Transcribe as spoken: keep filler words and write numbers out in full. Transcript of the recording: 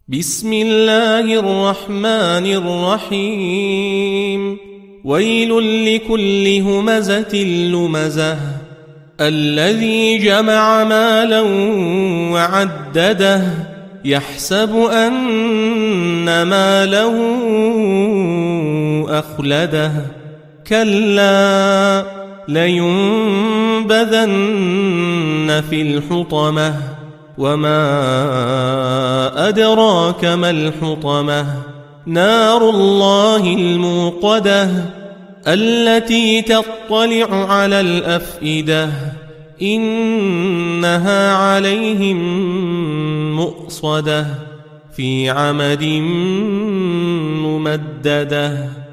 بسم الله الرحمن الرحيم ويل لكل همزة لمزة الذي جمع مالا وعدده يحسب أن ماله أخلده كلا لينبذن في الحطمة وما أدراك ما الحطمة نار الله الموقدة التي تطلع على الأفئدة إنها عليهم مؤصدة في عمد ممددة.